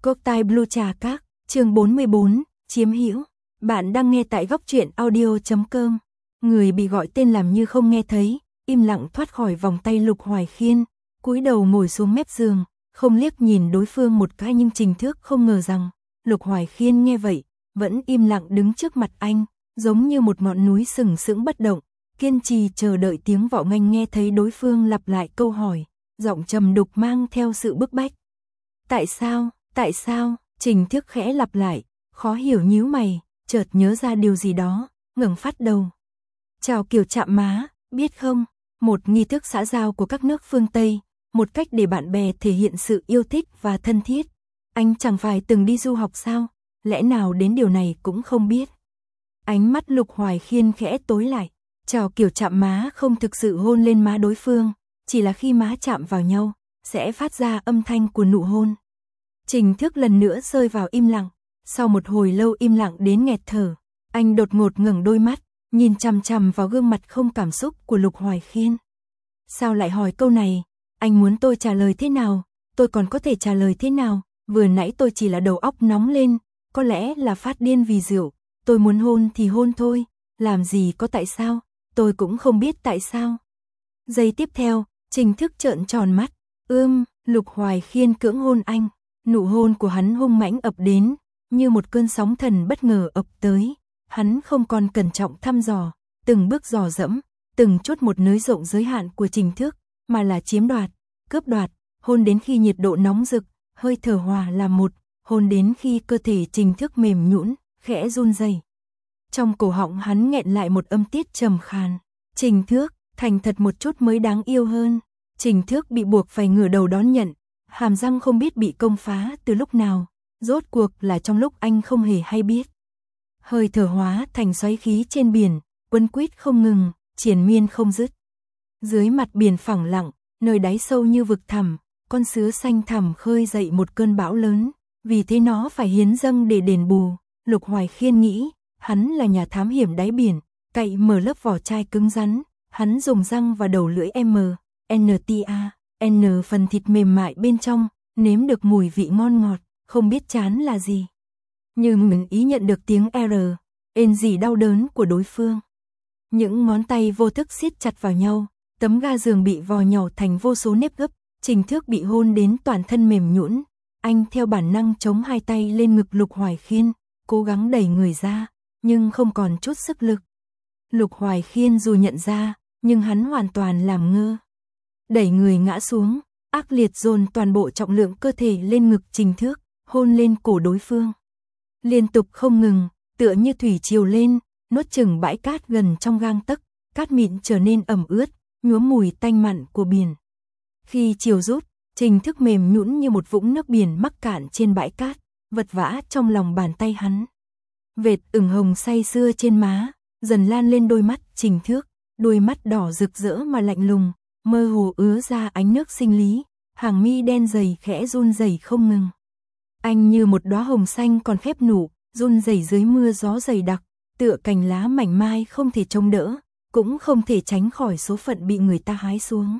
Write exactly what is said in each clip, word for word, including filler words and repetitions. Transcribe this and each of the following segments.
Cốc tai Blue Trà Các, chương bốn mươi bốn, chiếm hữu. Bạn đang nghe tại góc truyện audio chấm com. Người bị gọi tên làm như không nghe thấy, im lặng thoát khỏi vòng tay Lục Hoài Khiên, cúi đầu ngồi xuống mép giường, không liếc nhìn đối phương một cái, nhưng Trình Thước không ngờ rằng Lục Hoài Khiên nghe vậy, vẫn im lặng đứng trước mặt anh, giống như một ngọn núi sừng sững bất động, kiên trì chờ đợi tiếng vọng anh. Nghe thấy đối phương lặp lại câu hỏi, giọng trầm đục mang theo sự bức bách. Tại sao, tại sao? Trình Thước khẽ lặp lại, khó hiểu nhíu mày, chợt nhớ ra điều gì đó, ngẩng phát đầu. Chào kiểu chạm má, biết không? Một nghi thức xã giao của các nước phương Tây, một cách để bạn bè thể hiện sự yêu thích và thân thiết. Anh chẳng phải từng đi du học sao? Lẽ nào đến điều này cũng không biết? Ánh mắt Lục Hoài Khiên khẽ tối lại. Chào kiểu chạm má không thực sự hôn lên má đối phương, chỉ là khi má chạm vào nhau, sẽ phát ra âm thanh của nụ hôn. Trình Thước lần nữa rơi vào im lặng. Sau một hồi lâu im lặng đến nghẹt thở, anh đột ngột ngẩng đôi mắt, nhìn chằm chằm vào gương mặt không cảm xúc của Lục Hoài Khiên. Sao lại hỏi câu này? Anh muốn tôi trả lời thế nào? Tôi còn có thể trả lời thế nào? Vừa nãy tôi chỉ là đầu óc nóng lên, có lẽ là phát điên vì rượu. Tôi muốn hôn thì hôn thôi, làm gì có tại sao, tôi cũng không biết tại sao. Giây tiếp theo, Trình Thước trợn tròn mắt, ưm, Lục Hoài Khiên cưỡng hôn anh. Nụ hôn của hắn hung mãnh ập đến, như một cơn sóng thần bất ngờ ập tới. Hắn không còn cẩn trọng thăm dò, từng bước dò dẫm, từng chút một nới rộng giới hạn của Trình Thước, mà là chiếm đoạt, cướp đoạt, hôn đến khi nhiệt độ nóng rực, hơi thở hòa làm một, hôn đến khi cơ thể Trình Thước mềm nhũn, khẽ run rẩy. Trong cổ họng hắn nghẹn lại một âm tiết trầm khàn. Trình Thước, thành thật một chút mới đáng yêu hơn. Trình Thước bị buộc phải ngửa đầu đón nhận, hàm răng không biết bị công phá từ lúc nào, rốt cuộc là trong lúc anh không hề hay biết. Hơi thở hóa thành xoáy khí trên biển, quấn quýt không ngừng, triền miên không dứt. Dưới mặt biển phẳng lặng, nơi đáy sâu như vực thẳm, con sứa xanh thẳm khơi dậy một cơn bão lớn, vì thế nó phải hiến dâng để đền bù. Lục Hoài Khiên nghĩ, hắn là nhà thám hiểm đáy biển, cậy mở lớp vỏ chai cứng rắn, hắn dùng răng và đầu lưỡi M, N T A, N phần thịt mềm mại bên trong, nếm được mùi vị ngon ngọt, không biết chán là gì. Nhưng mình ý nhận được tiếng R, ên gì đau đớn của đối phương. Những ngón tay vô thức siết chặt vào nhau, tấm ga giường bị vò nhỏ thành vô số nếp gấp, Trình Thước bị hôn đến toàn thân mềm nhũn. Anh theo bản năng chống hai tay lên ngực Lục Hoài Khiên, cố gắng đẩy người ra, nhưng không còn chút sức lực. Lục Hoài Khiên dù nhận ra, nhưng hắn hoàn toàn làm ngơ. Đẩy người ngã xuống, ác liệt dồn toàn bộ trọng lượng cơ thể lên ngực Trình Thước, hôn lên cổ đối phương. Liên tục không ngừng, tựa như thủy triều lên, nuốt chửng bãi cát gần trong gang tấc, cát mịn trở nên ẩm ướt, nhuốm mùi tanh mặn của biển. Khi chiều rút, Trình Thước mềm nhũn như một vũng nước biển mắc cạn trên bãi cát, vật vã trong lòng bàn tay hắn. Vệt ửng hồng say sưa trên má, dần lan lên đôi mắt Trình Thước, đôi mắt đỏ rực rỡ mà lạnh lùng, mơ hồ ứa ra ánh nước sinh lý, hàng mi đen dày khẽ run rẩy không ngừng. Anh như một đóa hồng xanh còn phép nụ, run rẩy dưới mưa gió dày đặc, tựa cành lá mảnh mai không thể chống đỡ, cũng không thể tránh khỏi số phận bị người ta hái xuống.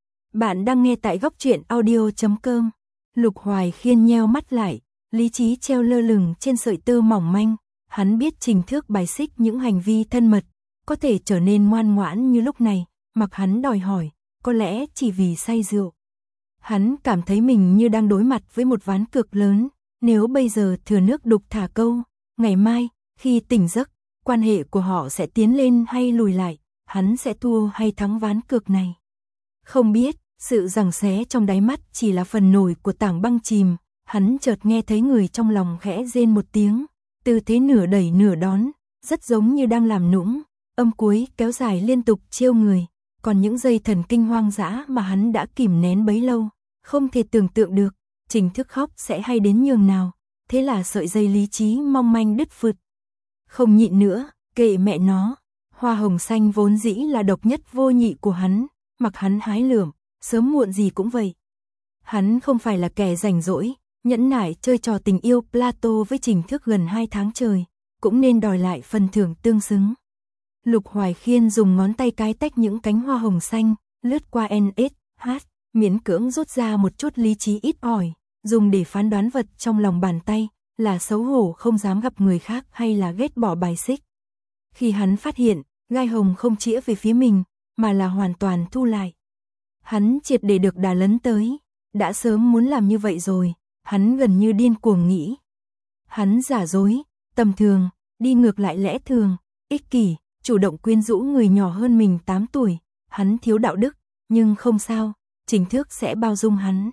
Bạn đang nghe tại góc truyện audio chấm com. Lục Hoài Khiên nheo mắt lại, lý trí treo lơ lửng trên sợi tơ mỏng manh. Hắn biết Trình Thước bài xích những hành vi thân mật, có thể trở nên ngoan ngoãn như lúc này, mặc hắn đòi hỏi, có lẽ chỉ vì say rượu. Hắn cảm thấy mình như đang đối mặt với một ván cược lớn, nếu bây giờ thừa nước đục thả câu, ngày mai, khi tỉnh giấc, quan hệ của họ sẽ tiến lên hay lùi lại, hắn sẽ thua hay thắng ván cược này. Không biết, sự giằng xé trong đáy mắt chỉ là phần nổi của tảng băng chìm, hắn chợt nghe thấy người trong lòng khẽ rên một tiếng, tư thế nửa đẩy nửa đón, rất giống như đang làm nũng, âm cuối kéo dài liên tục trêu người, còn những dây thần kinh hoang dã mà hắn đã kìm nén bấy lâu, không thể tưởng tượng được, Trình Thước khóc sẽ hay đến nhường nào, thế là sợi dây lý trí mong manh đứt phượt. Không nhịn nữa, kệ mẹ nó, hoa hồng xanh vốn dĩ là độc nhất vô nhị của hắn, mặc hắn hái lượm, sớm muộn gì cũng vậy. Hắn không phải là kẻ rảnh rỗi, nhẫn nại chơi trò tình yêu Plato với Trình Thước gần hai tháng trời, cũng nên đòi lại phần thưởng tương xứng. Lục Hoài Khiên dùng ngón tay cái tách những cánh hoa hồng xanh, lướt qua en ét hát, miễn cưỡng rút ra một chút lý trí ít ỏi, dùng để phán đoán vật trong lòng bàn tay, là xấu hổ không dám gặp người khác hay là ghét bỏ bài xích. Khi hắn phát hiện, gai hồng không chĩa về phía mình, mà là hoàn toàn thu lại. Hắn triệt để được đà lấn tới, đã sớm muốn làm như vậy rồi, hắn gần như điên cuồng nghĩ. Hắn giả dối, tầm thường, đi ngược lại lẽ thường, ích kỷ, chủ động quyến rũ người nhỏ hơn mình tám tuổi, hắn thiếu đạo đức, nhưng không sao, Trình Thước sẽ bao dung hắn.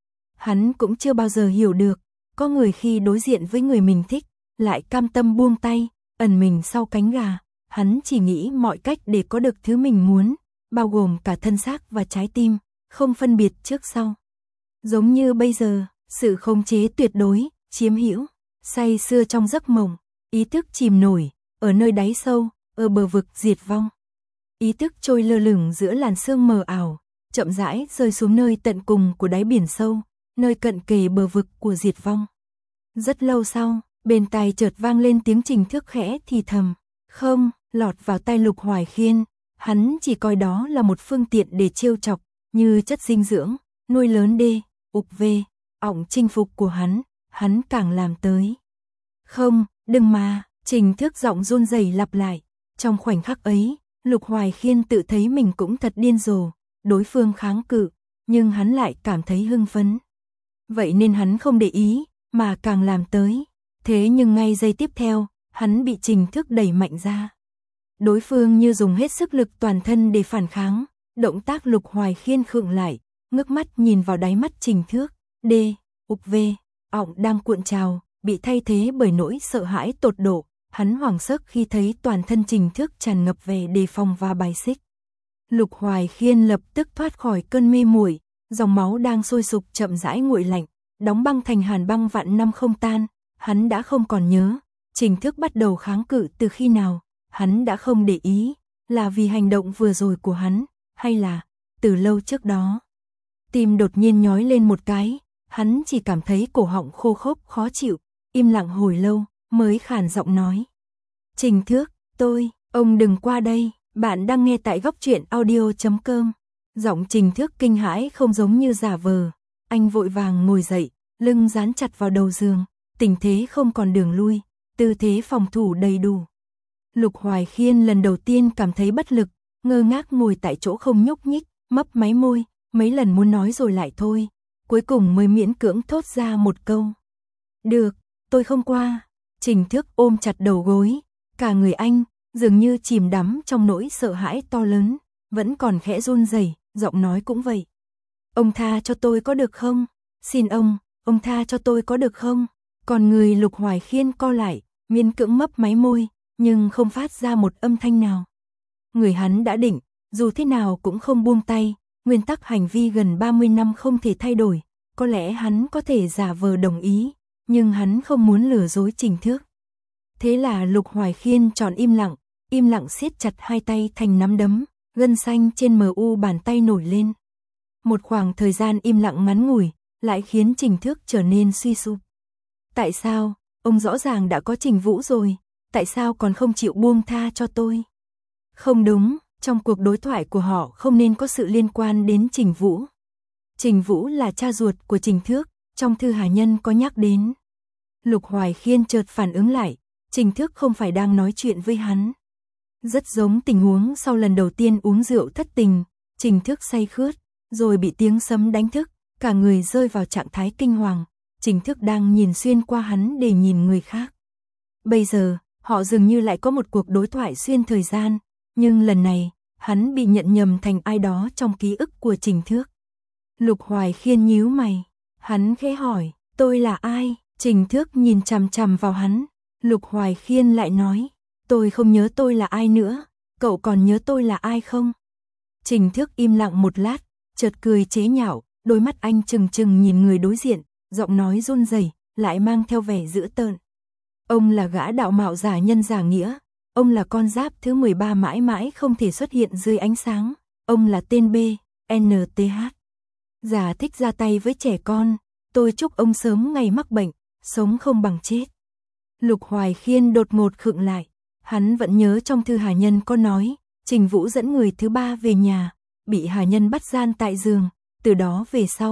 Hắn cũng chưa bao giờ hiểu được, có người khi đối diện với người mình thích, lại cam tâm buông tay, ẩn mình sau cánh gà, hắn chỉ nghĩ mọi cách để có được thứ mình muốn, bao gồm cả thân xác và trái tim, không phân biệt trước sau. Giống như bây giờ, sự khống chế tuyệt đối, chiếm hữu, say sưa trong giấc mộng, ý thức chìm nổi, ở nơi đáy sâu, ở bờ vực diệt vong. Ý thức trôi lơ lửng giữa làn sương mờ ảo, chậm rãi rơi xuống nơi tận cùng của đáy biển sâu, nơi cận kề bờ vực của diệt vong. Rất lâu sau, bên tai chợt vang lên tiếng Trình Thước khẽ thì thầm, không, lọt vào tai Lục Hoài Khiên, hắn chỉ coi đó là một phương tiện để trêu chọc, như chất dinh dưỡng, nuôi lớn đê, ục vê, ọng chinh phục của hắn, hắn càng làm tới. Không, đừng mà, Trình Thước giọng run rẩy lặp lại, trong khoảnh khắc ấy, Lục Hoài Khiên tự thấy mình cũng thật điên rồ, đối phương kháng cự, nhưng hắn lại cảm thấy hưng phấn. Vậy nên hắn không để ý, mà càng làm tới. Thế nhưng ngay giây tiếp theo, hắn bị Trình Thước đẩy mạnh ra. Đối phương như dùng hết sức lực toàn thân để phản kháng, động tác Lục Hoài Khiên khựng lại, ngước mắt nhìn vào đáy mắt Trình Thước, đê, ục vê, ọng đang cuộn trào, bị thay thế bởi nỗi sợ hãi tột độ, hắn hoảng sốc khi thấy toàn thân Trình Thước tràn ngập vẻ đề phòng và bài xích. Lục Hoài Khiên lập tức thoát khỏi cơn mê muội, dòng máu đang sôi sục chậm rãi nguội lạnh, đóng băng thành hàn băng vạn năm không tan, hắn đã không còn nhớ, Trình Thước bắt đầu kháng cự từ khi nào, hắn đã không để ý, là vì hành động vừa rồi của hắn, hay là từ lâu trước đó. Tim đột nhiên nhói lên một cái, hắn chỉ cảm thấy cổ họng khô khốc khó chịu, im lặng hồi lâu, mới khàn giọng nói. Trình Thước, tôi, ông đừng qua đây, bạn đang nghe tại góc truyện audio chấm com. Giọng Trình Thước kinh hãi không giống như giả vờ, anh vội vàng ngồi dậy, lưng dán chặt vào đầu giường, tình thế không còn đường lui, tư thế phòng thủ đầy đủ. Lục Hoài Khiên lần đầu tiên cảm thấy bất lực, ngơ ngác ngồi tại chỗ không nhúc nhích, mấp máy môi, mấy lần muốn nói rồi lại thôi, cuối cùng mới miễn cưỡng thốt ra một câu. Được, tôi không qua. Trình Thước ôm chặt đầu gối, cả người anh dường như chìm đắm trong nỗi sợ hãi to lớn, vẫn còn khẽ run rẩy, giọng nói cũng vậy. Ông tha cho tôi có được không? Xin ông, ông tha cho tôi có được không? Còn người Lục Hoài Khiên co lại, miễn cưỡng mấp máy môi, nhưng không phát ra một âm thanh nào. Người hắn đã định, dù thế nào cũng không buông tay, nguyên tắc hành vi gần ba mươi năm không thể thay đổi, có lẽ hắn có thể giả vờ đồng ý, nhưng hắn không muốn lừa dối Trình Thước. Thế là Lục Hoài Khiên chọn im lặng, im lặng siết chặt hai tay thành nắm đấm, gân xanh trên mờ u bàn tay nổi lên. Một khoảng thời gian im lặng ngắn ngủi, lại khiến Trình Thước trở nên suy sụp. Tại sao, ông rõ ràng đã có Trình Vũ rồi, tại sao còn không chịu buông tha cho tôi? Không đúng, trong cuộc đối thoại của họ không nên có sự liên quan đến Trình Vũ. Trình Vũ là cha ruột của Trình Thước, trong thư Hà Nhân có nhắc đến. Lục Hoài Khiên chợt phản ứng lại, Trình Thước không phải đang nói chuyện với hắn. Rất giống tình huống sau lần đầu tiên uống rượu thất tình, Trình Thước say khướt, rồi bị tiếng sấm đánh thức, cả người rơi vào trạng thái kinh hoàng, Trình Thước đang nhìn xuyên qua hắn để nhìn người khác. Bây giờ, họ dường như lại có một cuộc đối thoại xuyên thời gian, nhưng lần này, hắn bị nhận nhầm thành ai đó trong ký ức của Trình Thước. Lục Hoài Khiên nhíu mày, hắn khẽ hỏi, tôi là ai? Trình Thước nhìn chằm chằm vào hắn, Lục Hoài Khiên lại nói, tôi không nhớ tôi là ai nữa, cậu còn nhớ tôi là ai không? Trình Thước im lặng một lát, chợt cười chế nhạo, đôi mắt anh trừng trừng nhìn người đối diện, giọng nói run rẩy, lại mang theo vẻ dữ tợn. Ông là gã đạo mạo giả nhân giả nghĩa, ông là con giáp thứ mười ba mãi mãi không thể xuất hiện dưới ánh sáng, ông là tên B, en tê hát. Già thích ra tay với trẻ con, tôi chúc ông sớm ngày mắc bệnh, sống không bằng chết. Lục Hoài Khiên đột ngột khựng lại, hắn vẫn nhớ trong thư Hà Nhân có nói, Trình Vũ dẫn người thứ ba về nhà, bị Hà Nhân bắt gian tại giường, từ đó về sau,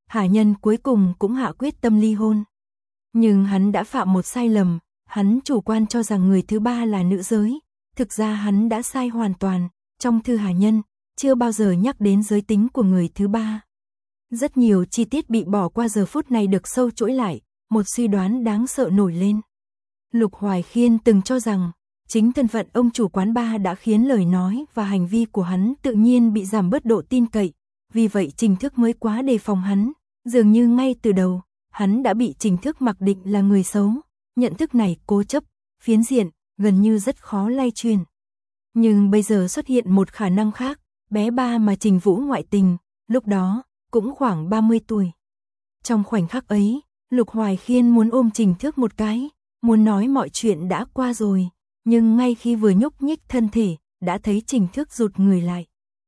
Hà Nhân cuối cùng cũng hạ quyết tâm ly hôn. Nhưng hắn đã phạm một sai lầm, hắn chủ quan cho rằng người thứ ba là nữ giới, thực ra hắn đã sai hoàn toàn, trong thư Hà Nhân, chưa bao giờ nhắc đến giới tính của người thứ ba. Rất nhiều chi tiết bị bỏ qua giờ phút này được sâu chuỗi lại, một suy đoán đáng sợ nổi lên. Lục Hoài Khiên từng cho rằng, chính thân phận ông chủ quán bar đã khiến lời nói và hành vi của hắn tự nhiên bị giảm bớt độ tin cậy, vì vậy Trình Thức mới quá đề phòng hắn, dường như ngay từ đầu, hắn đã bị Trình Thức mặc định là người xấu, nhận thức này cố chấp, phiến diện, gần như rất khó lay truyền. Nhưng bây giờ xuất hiện một khả năng khác, bé ba mà Trình Vũ ngoại tình, lúc đó, cũng khoảng ba mươi tuổi. Trong khoảnh khắc ấy, Lục Hoài Khiên muốn ôm Trình Thức một cái, muốn nói mọi chuyện đã qua rồi, nhưng ngay khi vừa nhúc nhích thân thể, đã thấy Trình Thức rụt người lại.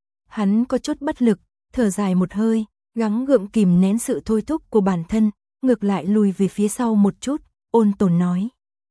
Hắn có chút bất lực, thở dài một hơi, gắng gượng kìm nén sự thôi thúc của bản thân, ngược lại lùi về phía sau một chút, ôn tồn nói.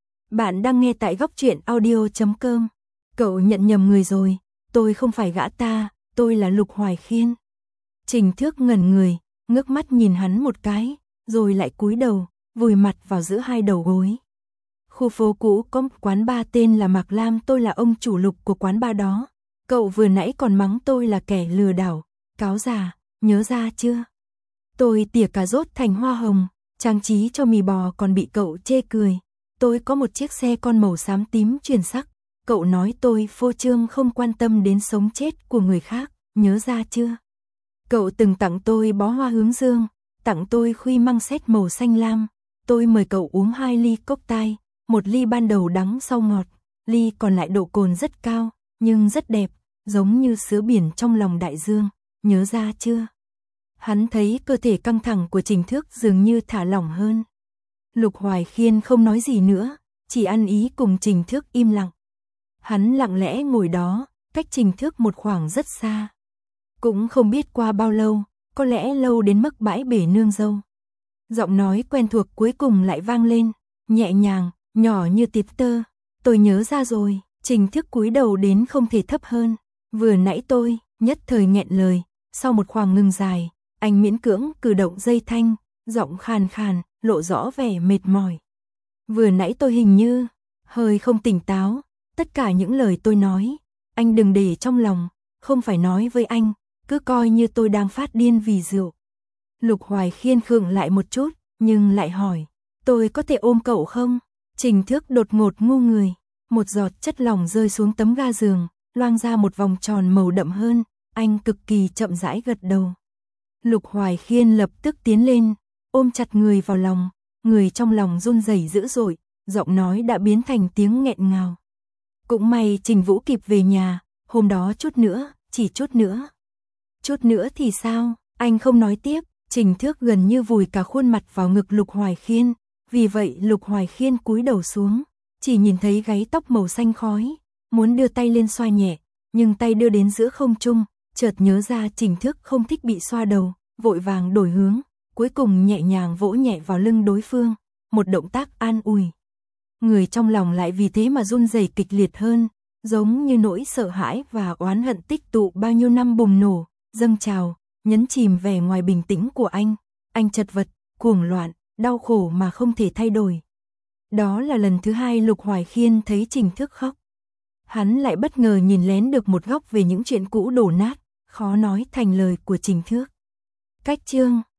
Bạn đang nghe tại góc truyện audio chấm com. Cậu nhận nhầm người rồi, tôi không phải gã ta, tôi là Lục Hoài Khiên. Trình Thức ngẩn người, ngước mắt nhìn hắn một cái, rồi lại cúi đầu, vùi mặt vào giữa hai đầu gối. Khu phố cũ có một quán bar tên là Mạc Lam, tôi là ông chủ Lục của quán bar đó. Cậu vừa nãy còn mắng tôi là kẻ lừa đảo, cáo già, nhớ ra chưa? Tôi tỉa cà rốt thành hoa hồng, trang trí cho mì bò còn bị cậu chê cười. Tôi có một chiếc xe con màu xám tím chuyển sắc. Cậu nói tôi phô trương không quan tâm đến sống chết của người khác, nhớ ra chưa? Cậu từng tặng tôi bó hoa hướng dương, tặng tôi khuy măng xét màu xanh lam. Tôi mời cậu uống hai ly cocktail, một ly ban đầu đắng sau ngọt, ly còn lại độ cồn rất cao, nhưng rất đẹp, giống như sứa biển trong lòng đại dương, nhớ ra chưa? Hắn thấy cơ thể căng thẳng của Trình Thức dường như thả lỏng hơn. Lục Hoài Khiên không nói gì nữa, chỉ ăn ý cùng Trình Thức im lặng. Hắn lặng lẽ ngồi đó, cách Trình Thức một khoảng rất xa. Cũng không biết qua bao lâu, có lẽ lâu đến mức bãi bể nương dâu. Giọng nói quen thuộc cuối cùng lại vang lên, nhẹ nhàng, nhỏ như tít tơ. Tôi nhớ ra rồi. Trình Thức cúi đầu đến không thể thấp hơn. Vừa nãy tôi, nhất thời nghẹn lời, sau một khoảng ngừng dài, anh miễn cưỡng cử động dây thanh, giọng khàn khàn, lộ rõ vẻ mệt mỏi. Vừa nãy tôi hình như, hơi không tỉnh táo, tất cả những lời tôi nói, anh đừng để trong lòng, không phải nói với anh, cứ coi như tôi đang phát điên vì rượu. Lục Hoài Khiên khựng lại một chút, nhưng lại hỏi, tôi có thể ôm cậu không? Trình Thức đột ngột ngu người, một giọt chất lỏng rơi xuống tấm ga giường, loang ra một vòng tròn màu đậm hơn, anh cực kỳ chậm rãi gật đầu. Lục Hoài Khiên lập tức tiến lên, ôm chặt người vào lòng, người trong lòng run rẩy dữ dội, giọng nói đã biến thành tiếng nghẹn ngào. Cũng may Trình Vũ kịp về nhà, hôm đó chút nữa, chỉ chút nữa. Chút nữa thì sao? Anh không nói tiếp, Trình Thức gần như vùi cả khuôn mặt vào ngực Lục Hoài Khiên, vì vậy Lục Hoài Khiên cúi đầu xuống, chỉ nhìn thấy gáy tóc màu xanh khói, muốn đưa tay lên xoa nhẹ, nhưng tay đưa đến giữa không trung, chợt nhớ ra Trình Thức không thích bị xoa đầu, vội vàng đổi hướng, cuối cùng nhẹ nhàng vỗ nhẹ vào lưng đối phương, một động tác an ủi. Người trong lòng lại vì thế mà run rẩy kịch liệt hơn, giống như nỗi sợ hãi và oán hận tích tụ bao nhiêu năm bùng nổ, dâng trào, nhấn chìm vẻ ngoài bình tĩnh của anh. Anh chật vật, cuồng loạn, đau khổ mà không thể thay đổi. Đó là lần thứ hai Lục Hoài Khiên thấy Trình Thức khóc. Hắn lại bất ngờ nhìn lén được một góc về những chuyện cũ đổ nát, khó nói thành lời của Trình Thức. Cách chương